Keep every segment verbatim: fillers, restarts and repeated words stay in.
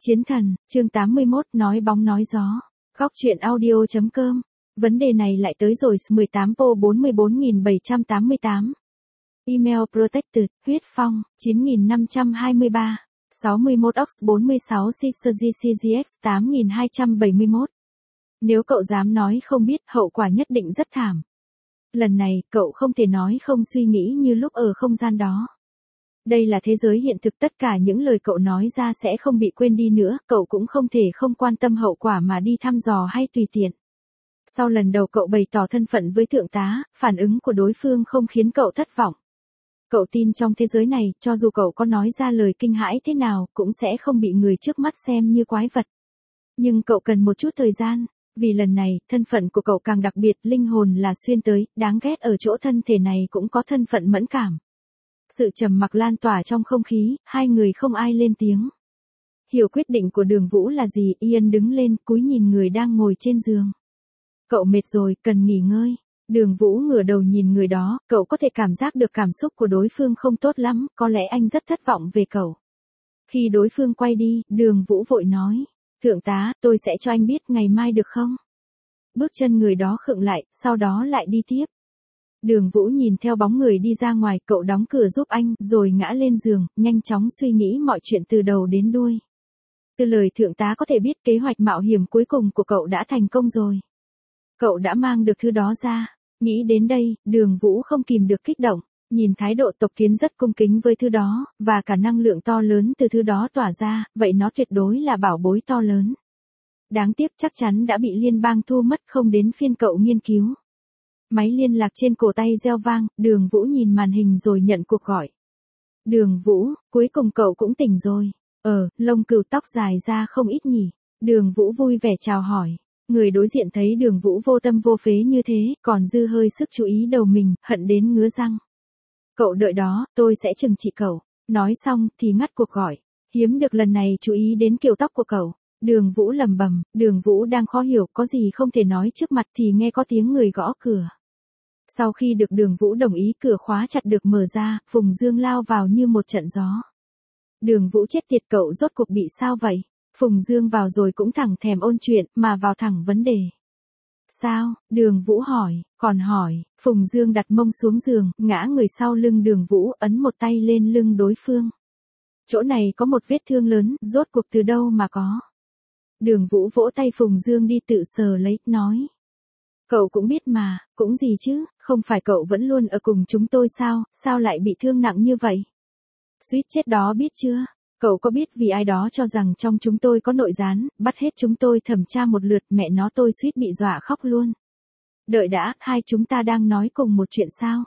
Chiến thần, chương tám mươi mốt, nói bóng nói gió. Góc truyện audio chấm com. Vấn đề này lại tới rồi. mười tám po bốn mươi bốn nghìn bảy trăm tám mươi tám. Email protected, huyết phong, chín nghìn năm trăm hai mươi ba. sáu mươi mốt ox bốn mươi sáu Sixer G C G X tám nghìn hai trăm bảy mươi mốt. Nếu cậu dám nói không biết, hậu quả nhất định rất thảm. Lần này, cậu không thể nói không suy nghĩ như lúc ở không gian đó. Đây là thế giới hiện thực, tất cả những lời cậu nói ra sẽ không bị quên đi nữa, cậu cũng không thể không quan tâm hậu quả mà đi thăm dò hay tùy tiện. Sau lần đầu cậu bày tỏ thân phận với thượng tá, phản ứng của đối phương không khiến cậu thất vọng. Cậu tin trong thế giới này, cho dù cậu có nói ra lời kinh hãi thế nào, cũng sẽ không bị người trước mắt xem như quái vật. Nhưng cậu cần một chút thời gian, vì lần này, thân phận của cậu càng đặc biệt, linh hồn là xuyên tới, đáng ghét ở chỗ thân thể này cũng có thân phận mẫn cảm. Sự trầm mặc lan tỏa trong không khí, hai người không ai lên tiếng. Hiểu quyết định của Đường Vũ là gì, Ian đứng lên, cúi nhìn người đang ngồi trên giường. Cậu mệt rồi, cần nghỉ ngơi. Đường Vũ ngửa đầu nhìn người đó, cậu có thể cảm giác được cảm xúc của đối phương không tốt lắm, có lẽ anh rất thất vọng về cậu. Khi đối phương quay đi, Đường Vũ vội nói, thượng tá, tôi sẽ cho anh biết ngày mai được không? Bước chân người đó khựng lại, sau đó lại đi tiếp. Đường Vũ nhìn theo bóng người đi ra ngoài, cậu đóng cửa giúp anh, rồi ngã lên giường, nhanh chóng suy nghĩ mọi chuyện từ đầu đến đuôi. Từ lời thượng tá có thể biết kế hoạch mạo hiểm cuối cùng của cậu đã thành công rồi. Cậu đã mang được thứ đó ra. Nghĩ đến đây, Đường Vũ không kìm được kích động, nhìn thái độ tộc kiến rất cung kính với thứ đó, và cả năng lượng to lớn từ thứ đó tỏa ra, vậy nó tuyệt đối là bảo bối to lớn. Đáng tiếc chắc chắn đã bị liên bang thu mất, không đến phiên cậu nghiên cứu. Máy liên lạc trên cổ tay reo vang, Đường Vũ nhìn màn hình rồi nhận cuộc gọi. Đường Vũ, cuối cùng cậu cũng tỉnh rồi. Ờ, lông cừu tóc dài ra không ít nhỉ. Đường Vũ vui vẻ chào hỏi. Người đối diện thấy Đường Vũ vô tâm vô phế như thế, còn dư hơi sức chú ý đầu mình, hận đến ngứa răng. Cậu đợi đó, tôi sẽ trừng trị cậu. Nói xong thì ngắt cuộc gọi. Hiếm được lần này chú ý đến kiểu tóc của cậu. Đường Vũ lẩm bẩm, Đường Vũ đang khó hiểu, có gì không thể nói trước mặt thì nghe có tiếng người gõ cửa. Sau khi được Đường Vũ đồng ý, cửa khóa chặt được mở ra, Phùng Dương lao vào như một trận gió. Đường Vũ chết tiệt, cậu rốt cuộc bị sao vậy? Phùng Dương vào rồi cũng thẳng thèm ôn chuyện, mà vào thẳng vấn đề. Sao? Đường Vũ hỏi, còn hỏi, Phùng Dương đặt mông xuống giường, ngã người sau lưng Đường Vũ, ấn một tay lên lưng đối phương. Chỗ này có một vết thương lớn, rốt cuộc từ đâu mà có? Đường Vũ vỗ tay Phùng Dương đi tự sờ lấy, nói. Cậu cũng biết mà, cũng gì chứ, không phải cậu vẫn luôn ở cùng chúng tôi sao, sao lại bị thương nặng như vậy? Suýt chết đó biết chưa? Cậu có biết vì ai đó cho rằng trong chúng tôi có nội gián, bắt hết chúng tôi thẩm tra một lượt, mẹ nó tôi suýt bị dọa khóc luôn. Đợi đã, hai chúng ta đang nói cùng một chuyện sao?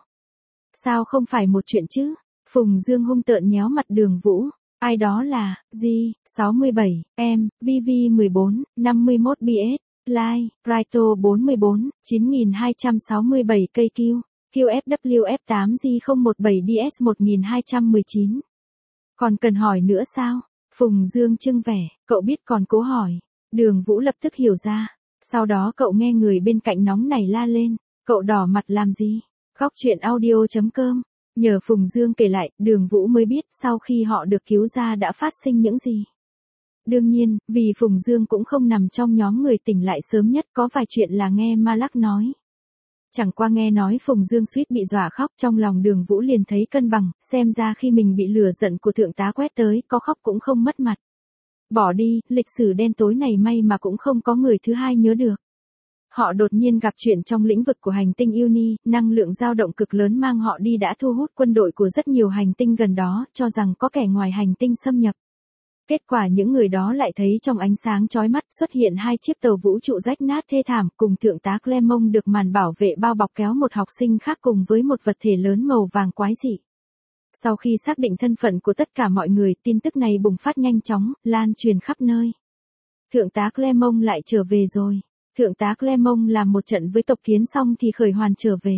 Sao không phải một chuyện chứ? Phùng Dương hung tợn nhéo mặt Đường Vũ. Ai đó là, G, sáu mươi bảy, em, V V mười bốn, năm mươi mốt B S. Like, Raito bốn mươi bốn, chín nghìn hai trăm sáu mươi bảy cây Q, Q F W F tám G không một bảy D S một nghìn hai trăm mười chín. Còn cần hỏi nữa sao? Phùng Dương trưng vẻ, cậu biết còn cố hỏi. Đường Vũ lập tức hiểu ra. Sau đó cậu nghe người bên cạnh nóng nảy la lên. Cậu đỏ mặt làm gì? Góc truyện audio chấm com. Nhờ Phùng Dương kể lại, Đường Vũ mới biết sau khi họ được cứu ra đã phát sinh những gì. Đương nhiên, vì Phùng Dương cũng không nằm trong nhóm người tỉnh lại sớm nhất, có vài chuyện là nghe Malak nói. Chẳng qua nghe nói Phùng Dương suýt bị dọa khóc, trong lòng Đường Vũ liền thấy cân bằng, xem ra khi mình bị lửa giận của thượng tá quét tới, có khóc cũng không mất mặt. Bỏ đi, lịch sử đen tối này may mà cũng không có người thứ hai nhớ được. Họ đột nhiên gặp chuyện trong lĩnh vực của hành tinh Uni, năng lượng dao động cực lớn mang họ đi đã thu hút quân đội của rất nhiều hành tinh gần đó, cho rằng có kẻ ngoài hành tinh xâm nhập. Kết quả những người đó lại thấy trong ánh sáng chói mắt xuất hiện hai chiếc tàu vũ trụ rách nát thê thảm, cùng thượng tá Clermont được màn bảo vệ bao bọc kéo một học sinh khác cùng với một vật thể lớn màu vàng quái dị. Sau khi xác định thân phận của tất cả mọi người, tin tức này bùng phát nhanh chóng, lan truyền khắp nơi. Thượng tá Clermont lại trở về rồi. Thượng tá Clermont làm một trận với tộc kiến xong thì khởi hoàn trở về.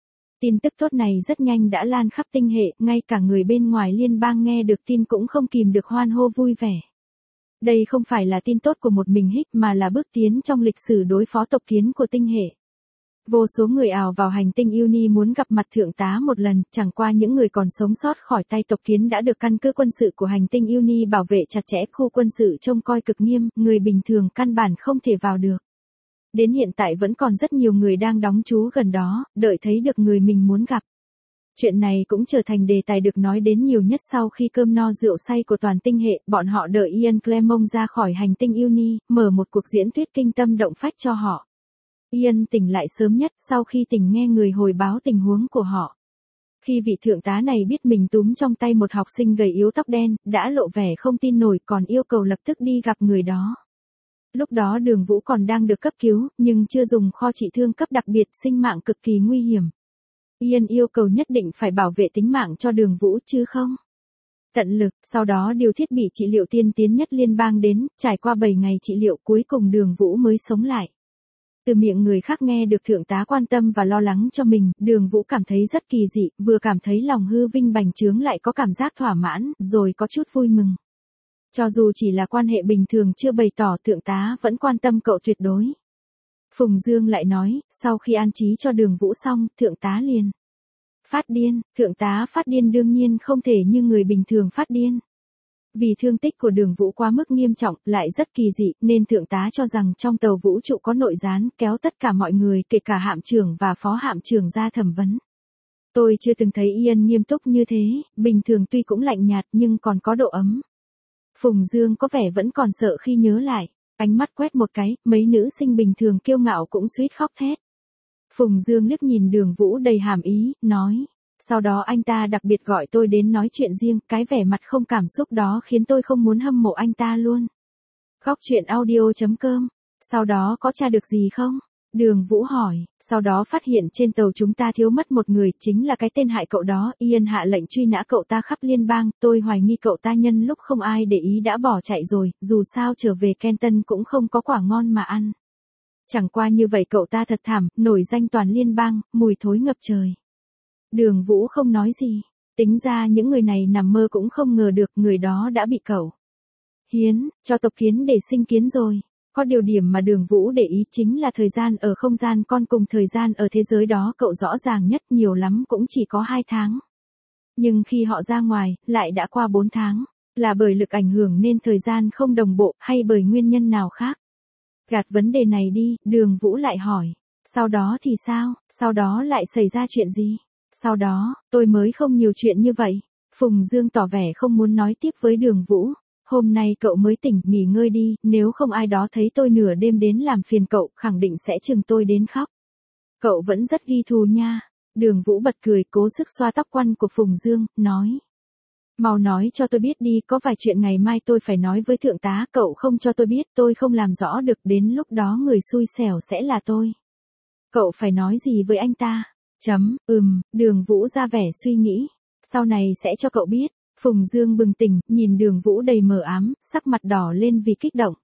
Tin tức tốt này rất nhanh đã lan khắp tinh hệ, ngay cả người bên ngoài liên bang nghe được tin cũng không kìm được hoan hô vui vẻ. Đây không phải là tin tốt của một mình Hích mà là bước tiến trong lịch sử đối phó tộc kiến của tinh hệ. Vô số người ào vào hành tinh Uni muốn gặp mặt thượng tá một lần, chẳng qua những người còn sống sót khỏi tay tộc kiến đã được căn cứ quân sự của hành tinh Uni bảo vệ chặt chẽ, khu quân sự trông coi cực nghiêm, người bình thường căn bản không thể vào được. Đến hiện tại vẫn còn rất nhiều người đang đóng trú gần đó, đợi thấy được người mình muốn gặp. Chuyện này cũng trở thành đề tài được nói đến nhiều nhất sau khi cơm no rượu say của toàn tinh hệ, bọn họ đợi Ian Clemong ra khỏi hành tinh Uni, mở một cuộc diễn thuyết kinh tâm động phách cho họ. Ian tỉnh lại sớm nhất sau khi tỉnh nghe người hồi báo tình huống của họ. Khi vị thượng tá này biết mình túm trong tay một học sinh gầy yếu tóc đen, đã lộ vẻ không tin nổi còn yêu cầu lập tức đi gặp người đó. Lúc đó Đường Vũ còn đang được cấp cứu, nhưng chưa dùng kho trị thương cấp đặc biệt, sinh mạng cực kỳ nguy hiểm. Ian yêu cầu nhất định phải bảo vệ tính mạng cho Đường Vũ chứ không tận lực, sau đó điều thiết bị trị liệu tiên tiến nhất liên bang đến, trải qua bảy ngày trị liệu cuối cùng Đường Vũ mới sống lại. Từ miệng người khác nghe được thượng tá quan tâm và lo lắng cho mình, Đường Vũ cảm thấy rất kỳ dị, vừa cảm thấy lòng hư vinh bành trướng lại có cảm giác thỏa mãn, rồi có chút vui mừng. Cho dù chỉ là quan hệ bình thường chưa bày tỏ, thượng tá vẫn quan tâm cậu tuyệt đối. Phùng Dương lại nói, sau khi an trí cho Đường Vũ xong, thượng tá liền phát điên. Thượng tá phát điên đương nhiên không thể như người bình thường phát điên. Vì thương tích của Đường Vũ quá mức nghiêm trọng, lại rất kỳ dị, nên thượng tá cho rằng trong tàu vũ trụ có nội gián, kéo tất cả mọi người, kể cả hạm trưởng và phó hạm trưởng ra thẩm vấn. Tôi chưa từng thấy Ian nghiêm túc như thế, bình thường tuy cũng lạnh nhạt nhưng còn có độ ấm. Phùng Dương có vẻ vẫn còn sợ khi nhớ lại, ánh mắt quét một cái, mấy nữ sinh bình thường kiêu ngạo cũng suýt khóc thét. Phùng Dương liếc nhìn Đường Vũ đầy hàm ý, nói. Sau đó anh ta đặc biệt gọi tôi đến nói chuyện riêng, cái vẻ mặt không cảm xúc đó khiến tôi không muốn hâm mộ anh ta luôn. Góc truyện audio chấm com. Sau đó có tra được gì không? Đường Vũ hỏi, sau đó phát hiện trên tàu chúng ta thiếu mất một người, chính là cái tên hại cậu đó, Ian hạ lệnh truy nã cậu ta khắp liên bang, tôi hoài nghi cậu ta nhân lúc không ai để ý đã bỏ chạy rồi, dù sao trở về Kenton cũng không có quả ngon mà ăn. Chẳng qua như vậy cậu ta thật thảm, nổi danh toàn liên bang, mùi thối ngập trời. Đường Vũ không nói gì, tính ra những người này nằm mơ cũng không ngờ được người đó đã bị cậu hiến cho tộc kiến để sinh kiến rồi. Có điều điểm mà Đường Vũ để ý chính là thời gian ở không gian con cùng thời gian ở thế giới đó cậu rõ ràng nhất, nhiều lắm cũng chỉ có hai tháng. Nhưng khi họ ra ngoài, lại đã qua bốn tháng, là bởi lực ảnh hưởng nên thời gian không đồng bộ hay bởi nguyên nhân nào khác? Gạt vấn đề này đi, Đường Vũ lại hỏi, sau đó thì sao, sau đó lại xảy ra chuyện gì? Sau đó, tôi mới không nhiều chuyện như vậy. Phùng Dương tỏ vẻ không muốn nói tiếp với Đường Vũ. Hôm nay cậu mới tỉnh, nghỉ ngơi đi, nếu không ai đó thấy tôi nửa đêm đến làm phiền cậu, khẳng định sẽ chừng tôi đến khóc. Cậu vẫn rất ghi thù nha. Đường Vũ bật cười, cố sức xoa tóc quăn của Phùng Dương, nói. Mau nói cho tôi biết đi, có vài chuyện ngày mai tôi phải nói với thượng tá, cậu không cho tôi biết, tôi không làm rõ được, đến lúc đó người xui xẻo sẽ là tôi. Cậu phải nói gì với anh ta? Chấm, ừm, Đường Vũ ra vẻ suy nghĩ. Sau này sẽ cho cậu biết. Phùng Dương bừng tỉnh, nhìn Đường Vũ đầy mờ ám, sắc mặt đỏ lên vì kích động.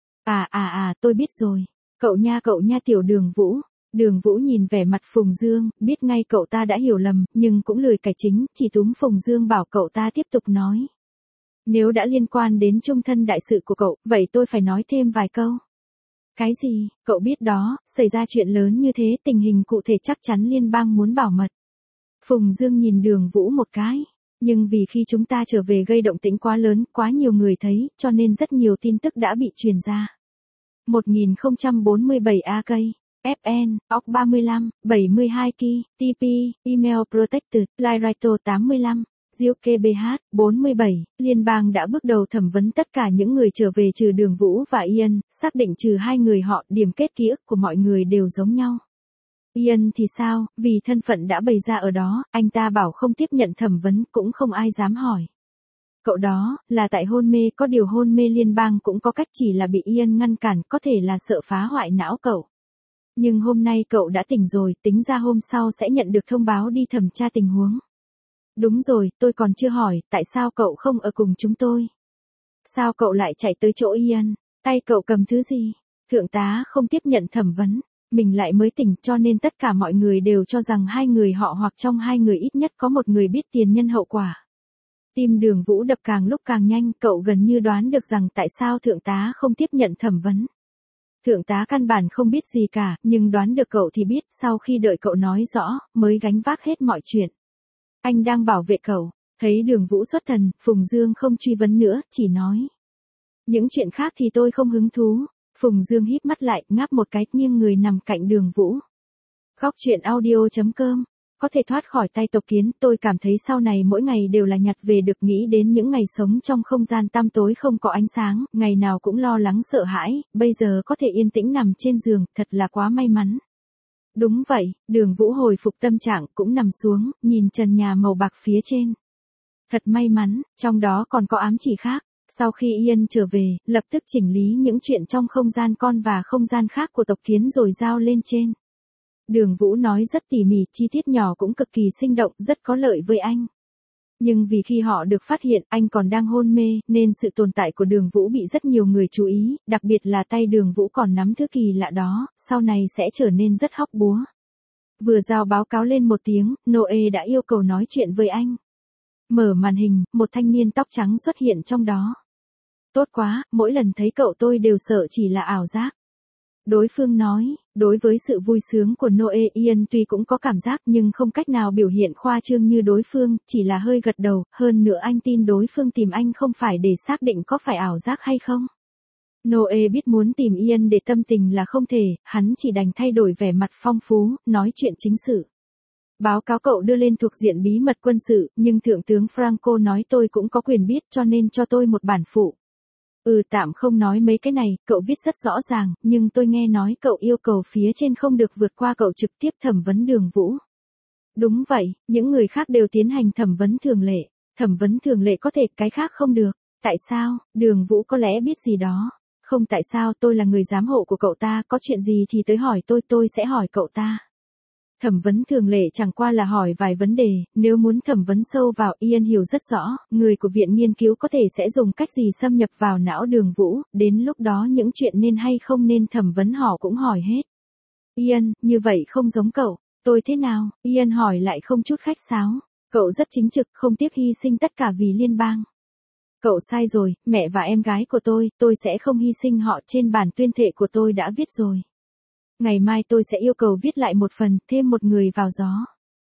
À à à, tôi biết rồi. Cậu nha cậu nha tiểu Đường Vũ. Đường Vũ nhìn vẻ mặt Phùng Dương, biết ngay cậu ta đã hiểu lầm, nhưng cũng lười cải chính, chỉ túm Phùng Dương bảo cậu ta tiếp tục nói. Nếu đã liên quan đến chung thân đại sự của cậu, vậy tôi phải nói thêm vài câu. Cái gì, cậu biết đó, xảy ra chuyện lớn như thế, tình hình cụ thể chắc chắn liên bang muốn bảo mật. Phùng Dương nhìn Đường Vũ một cái. Nhưng vì khi chúng ta trở về gây động tĩnh quá lớn, quá nhiều người thấy, cho nên rất nhiều tin tức đã bị truyền ra. một nghìn không trăm bốn mươi bảy A K, F N, O C ba mươi lăm, bảy mươi hai Ki, T P, Email Protected, Lyraito tám mươi lăm, Diêu K B H, bốn mươi bảy, Liên bang đã bước đầu thẩm vấn tất cả những người trở về trừ Đường Vũ và Ian, xác định trừ hai người họ, điểm kết ký ức của mọi người đều giống nhau. Ian thì sao, vì thân phận đã bày ra ở đó, anh ta bảo không tiếp nhận thẩm vấn, cũng không ai dám hỏi. Cậu đó, là tại hôn mê, có điều hôn mê liên bang cũng có cách, chỉ là bị Ian ngăn cản, có thể là sợ phá hoại não cậu. Nhưng hôm nay cậu đã tỉnh rồi, tính ra hôm sau sẽ nhận được thông báo đi thẩm tra tình huống. Đúng rồi, tôi còn chưa hỏi, tại sao cậu không ở cùng chúng tôi? Sao cậu lại chạy tới chỗ Ian? Tay cậu cầm thứ gì? Thượng tá không tiếp nhận thẩm vấn. Mình lại mới tỉnh, cho nên tất cả mọi người đều cho rằng hai người họ hoặc trong hai người ít nhất có một người biết tiền nhân hậu quả. Tim Đường Vũ đập càng lúc càng nhanh, cậu gần như đoán được rằng tại sao thượng tá không tiếp nhận thẩm vấn. Thượng tá căn bản không biết gì cả, nhưng đoán được cậu thì biết, sau khi đợi cậu nói rõ, mới gánh vác hết mọi chuyện. Anh đang bảo vệ cậu, thấy Đường Vũ xuất thần, Phùng Dương không truy vấn nữa, chỉ nói. Những chuyện khác thì tôi không hứng thú. Phùng Dương híp mắt lại, ngáp một cái, nghiêng người nằm cạnh Đường Vũ. Góc truyện audio chấm com. Có thể thoát khỏi tay tộc kiến, tôi cảm thấy sau này mỗi ngày đều là nhặt về được, nghĩ đến những ngày sống trong không gian tăm tối không có ánh sáng, ngày nào cũng lo lắng sợ hãi, bây giờ có thể yên tĩnh nằm trên giường, thật là quá may mắn. Đúng vậy, Đường Vũ hồi phục tâm trạng, cũng nằm xuống, nhìn trần nhà màu bạc phía trên. Thật may mắn, trong đó còn có ám chỉ khác. Sau khi Ian trở về, lập tức chỉnh lý những chuyện trong không gian con và không gian khác của tộc kiến rồi giao lên trên. Đường Vũ nói rất tỉ mỉ, chi tiết nhỏ cũng cực kỳ sinh động, rất có lợi với anh. Nhưng vì khi họ được phát hiện anh còn đang hôn mê, nên sự tồn tại của Đường Vũ bị rất nhiều người chú ý, đặc biệt là tay Đường Vũ còn nắm thứ kỳ lạ đó, sau này sẽ trở nên rất hóc búa. Vừa giao báo cáo lên một tiếng, Noe đã yêu cầu nói chuyện với anh. Mở màn hình, một thanh niên tóc trắng xuất hiện trong đó. Tốt quá, mỗi lần thấy cậu tôi đều sợ chỉ là ảo giác. Đối phương nói, đối với sự vui sướng của Noe, Ian tuy cũng có cảm giác nhưng không cách nào biểu hiện khoa trương như đối phương, chỉ là hơi gật đầu, hơn nữa anh tin đối phương tìm anh không phải để xác định có phải ảo giác hay không. Noe biết muốn tìm Ian để tâm tình là không thể, hắn chỉ đành thay đổi vẻ mặt phong phú, nói chuyện chính sự. Báo cáo cậu đưa lên thuộc diện bí mật quân sự, nhưng Thượng tướng Franco nói tôi cũng có quyền biết cho nên cho tôi một bản phụ. Ừ tạm không nói mấy cái này, cậu viết rất rõ ràng, nhưng tôi nghe nói cậu yêu cầu phía trên không được vượt qua cậu trực tiếp thẩm vấn Đường Vũ. Đúng vậy, những người khác đều tiến hành thẩm vấn thường lệ. Thẩm vấn thường lệ có thể, cái khác không được. Tại sao? Đường Vũ có lẽ biết gì đó. Không tại sao, tôi là người giám hộ của cậu ta, có chuyện gì thì tới hỏi tôi, tôi sẽ hỏi cậu ta. Thẩm vấn thường lệ chẳng qua là hỏi vài vấn đề, nếu muốn thẩm vấn sâu vào, Ian hiểu rất rõ, người của viện nghiên cứu có thể sẽ dùng cách gì xâm nhập vào não Đường Vũ, đến lúc đó những chuyện nên hay không nên thẩm vấn họ cũng hỏi hết. Ian, như vậy không giống cậu, tôi thế nào? Ian hỏi lại không chút khách sáo, cậu rất chính trực, không tiếc hy sinh tất cả vì liên bang. Cậu sai rồi, mẹ và em gái của tôi, tôi sẽ không hy sinh họ, trên bản tuyên thệ của tôi đã viết rồi. Ngày mai tôi sẽ yêu cầu viết lại một phần, thêm một người vào gió.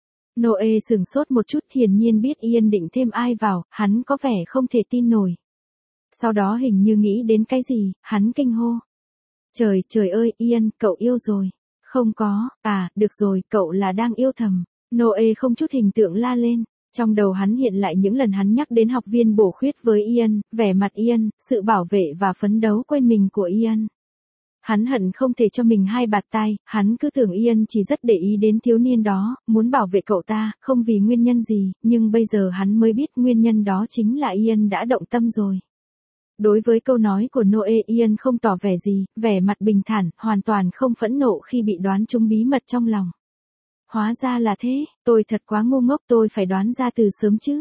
Noe sửng sốt một chút, hiển nhiên biết Ian định thêm ai vào, hắn có vẻ không thể tin nổi. Sau đó hình như nghĩ đến cái gì, hắn kinh hô. Trời, trời ơi, Ian, cậu yêu rồi. Không có, à, được rồi, cậu là đang yêu thầm. Noe không chút hình tượng la lên. Trong đầu hắn hiện lại những lần hắn nhắc đến học viên bổ khuyết với Ian, vẻ mặt Ian, sự bảo vệ và phấn đấu quên mình của Ian. Hắn hận không thể cho mình hai bạt tai, hắn cứ tưởng Ian chỉ rất để ý đến thiếu niên đó, muốn bảo vệ cậu ta, không vì nguyên nhân gì, nhưng bây giờ hắn mới biết nguyên nhân đó chính là Ian đã động tâm rồi. Đối với câu nói của Noe, Ian không tỏ vẻ gì, vẻ mặt bình thản, hoàn toàn không phẫn nộ khi bị đoán trúng bí mật trong lòng. Hóa ra là thế, tôi thật quá ngu ngốc, tôi phải đoán ra từ sớm chứ.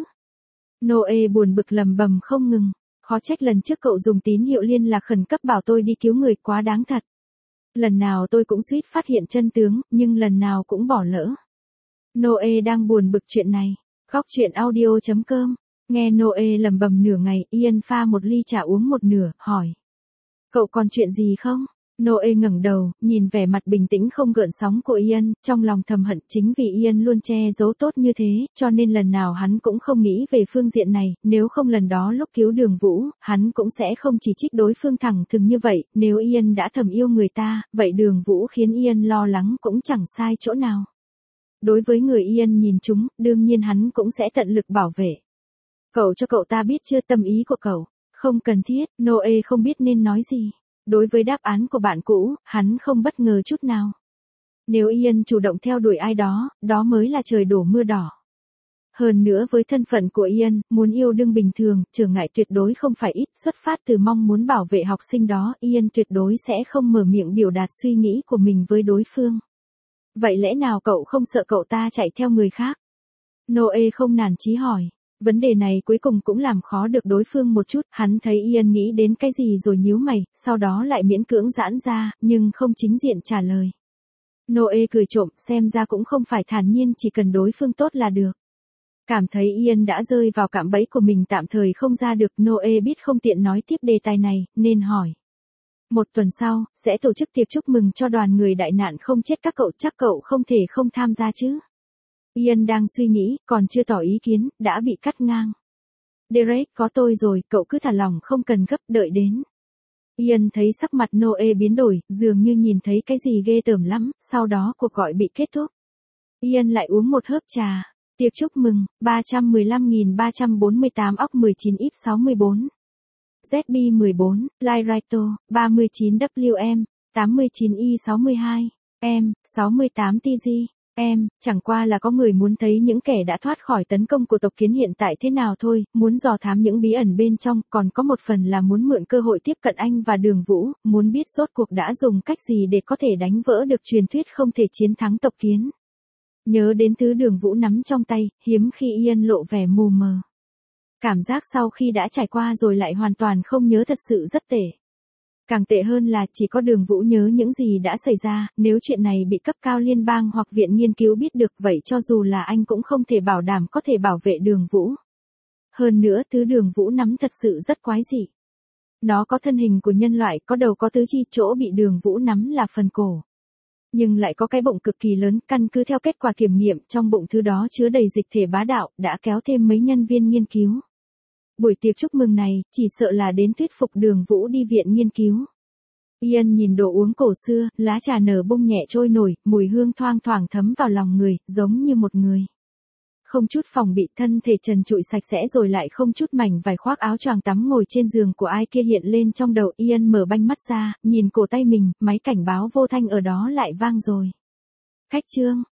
Noe buồn bực lầm bầm không ngừng. Khó trách lần trước cậu dùng tín hiệu liên lạc khẩn cấp bảo tôi đi cứu người, quá đáng thật. Lần nào tôi cũng suýt phát hiện chân tướng, nhưng lần nào cũng bỏ lỡ. Noe đang buồn bực chuyện này. Góc truyện audio chấm com. Nghe Noe lầm bầm nửa ngày, Ian pha một ly trà uống một nửa, hỏi. Cậu còn chuyện gì không? Noe ngẩng đầu, nhìn vẻ mặt bình tĩnh không gợn sóng của Ian, trong lòng thầm hận chính vì Ian luôn che giấu tốt như thế, cho nên lần nào hắn cũng không nghĩ về phương diện này, nếu không lần đó lúc cứu Đường Vũ, hắn cũng sẽ không chỉ trích đối phương thẳng thừng như vậy, nếu Ian đã thầm yêu người ta, vậy Đường Vũ khiến Ian lo lắng cũng chẳng sai chỗ nào. Đối với người Ian nhìn chúng, đương nhiên hắn cũng sẽ tận lực bảo vệ. Cậu cho cậu ta biết chưa tâm ý của cậu? Không cần thiết, Noe không biết nên nói gì. Đối với đáp án của bạn cũ, hắn không bất ngờ chút nào. Nếu Ian chủ động theo đuổi ai đó, đó mới là trời đổ mưa đỏ. Hơn nữa với thân phận của Ian, muốn yêu đương bình thường, trở ngại tuyệt đối không phải ít, xuất phát từ mong muốn bảo vệ học sinh đó, Ian tuyệt đối sẽ không mở miệng biểu đạt suy nghĩ của mình với đối phương. Vậy lẽ nào cậu không sợ cậu ta chạy theo người khác? Noe không nản chí hỏi. Vấn đề này cuối cùng cũng làm khó được đối phương một chút, hắn thấy Ian nghĩ đến cái gì rồi nhíu mày, sau đó lại miễn cưỡng giãn ra, nhưng không chính diện trả lời. Noe cười trộm, xem ra cũng không phải thản nhiên chỉ cần đối phương tốt là được. Cảm thấy Ian đã rơi vào cạm bẫy của mình tạm thời không ra được, Noe biết không tiện nói tiếp đề tài này, nên hỏi. Một tuần sau, sẽ tổ chức tiệc chúc mừng cho đoàn người đại nạn không chết các cậu, chắc cậu không thể không tham gia chứ. Ian đang suy nghĩ, còn chưa tỏ ý kiến, đã bị cắt ngang. Derek, có tôi rồi, cậu cứ thả lỏng không cần gấp, đợi đến. Ian thấy sắc mặt Noe biến đổi, dường như nhìn thấy cái gì ghê tởm lắm, sau đó cuộc gọi bị kết thúc. Ian lại uống một hớp trà. Tiệc chúc mừng, ba trăm mười lăm nghìn ba trăm bốn mươi tám óc mười chín íp sáu mươi bốn. Z B mười bốn, Lyraito, ba mươi chín W M, tám mươi chín I sáu mươi hai, M, sáu mươi tám T G, M, chẳng qua là có người muốn thấy những kẻ đã thoát khỏi tấn công của tộc kiến hiện tại thế nào thôi, muốn dò thám những bí ẩn bên trong, còn có một phần là muốn mượn cơ hội tiếp cận anh và Đường Vũ, muốn biết rốt cuộc đã dùng cách gì để có thể đánh vỡ được truyền thuyết không thể chiến thắng tộc kiến. Nhớ đến thứ Đường Vũ nắm trong tay, hiếm khi Ian lộ vẻ mù mờ. Cảm giác sau khi đã trải qua rồi lại hoàn toàn không nhớ thật sự rất tệ. Càng tệ hơn là chỉ có Đường Vũ nhớ những gì đã xảy ra, nếu chuyện này bị cấp cao liên bang hoặc viện nghiên cứu biết được vậy cho dù là anh cũng không thể bảo đảm có thể bảo vệ Đường Vũ. Hơn nữa thứ Đường Vũ nắm thật sự rất quái dị. Nó có thân hình của nhân loại, có đầu có tứ chi, chỗ bị Đường Vũ nắm là phần cổ. Nhưng lại có cái bụng cực kỳ lớn, căn cứ theo kết quả kiểm nghiệm, trong bụng thứ đó chứa đầy dịch thể bá đạo, đã kéo thêm mấy nhân viên nghiên cứu. Buổi tiệc chúc mừng này, chỉ sợ là đến thuyết phục Đường Vũ đi viện nghiên cứu. Ian nhìn đồ uống cổ xưa, lá trà nở bung nhẹ trôi nổi, mùi hương thoang thoảng thấm vào lòng người, giống như một người. Không chút phòng bị, thân thể trần trụi sạch sẽ rồi lại không chút mảnh vải khoác áo choàng tắm ngồi trên giường của ai kia hiện lên trong đầu. Ian mở banh mắt ra, nhìn cổ tay mình, máy cảnh báo vô thanh ở đó lại vang rồi. Khách trương,